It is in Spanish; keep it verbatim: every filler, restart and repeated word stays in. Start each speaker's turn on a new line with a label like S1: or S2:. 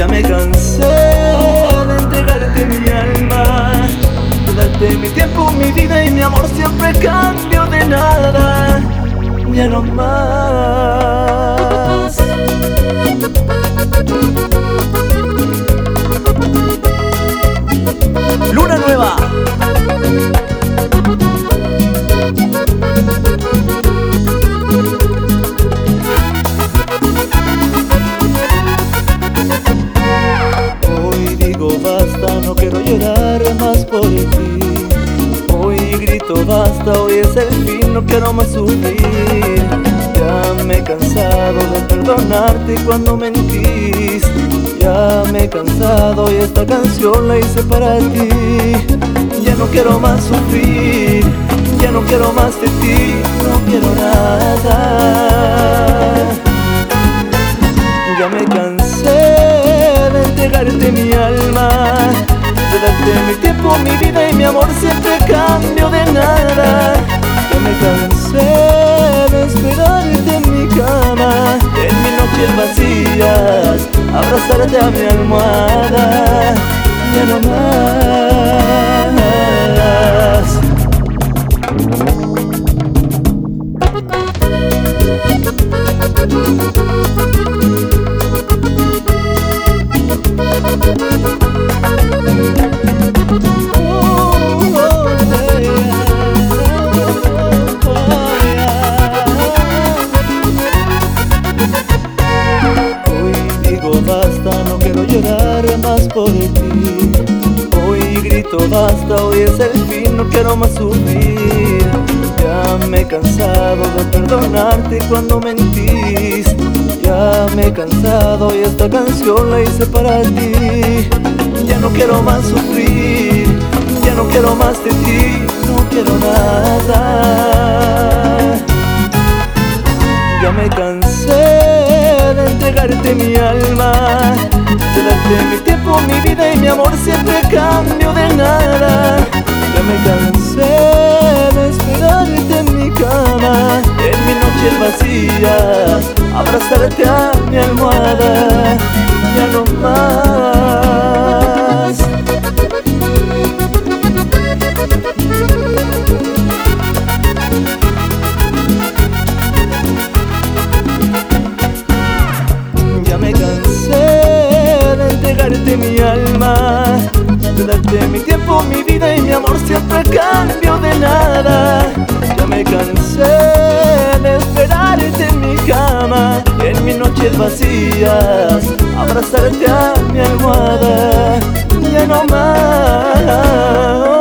S1: Ya me cansé de entregarte mi alma, de darte mi tiempo, mi vida y mi amor siempre a cambio de nada. Ya no más. Luna Nueva. Hoy digo basta, no quiero llorar más por ti. Hoy grito basta, hoy es el fin, no quiero más sufrir. Ya me he cansado de perdonarte cuando mentís. Ya me he cansado y esta canción la hice para ti. Ya no quiero más sufrir, ya no quiero más de ti, no quiero nada. Ya me cansé de entregarte mi alma, de darte mi tiempo, mi vida y mi amor siempre a cambio de nada. Ya me cansé de esperarte en mi cama, en mis noches vacías, abrazarte a mi almohada. Ya no más. Basta, no quiero llorar más por ti. Hoy grito basta, hoy es el fin, no quiero más sufrir. Ya me he cansado de perdonarte cuando mentís. Ya me he cansado y esta canción la hice para ti. Ya no quiero más sufrir, ya no quiero más de ti, no quiero nada. Ya me cansé de entregarte mi alma, de darte mi tiempo, mi vida y mi amor siempre a cambio de nada. Ya me cansé de esperarte en mi cama, en mis noches vacías, abrazarte a mi almohada. Ya no más. Ya me cansé de entregarte mi alma, de darte mi tiempo, mi vida y mi amor siempre a cambio de nada. Ya me cansé de esperarte en mi cama, en mis noches vacías, abrazarte a mi almohada. Ya no más.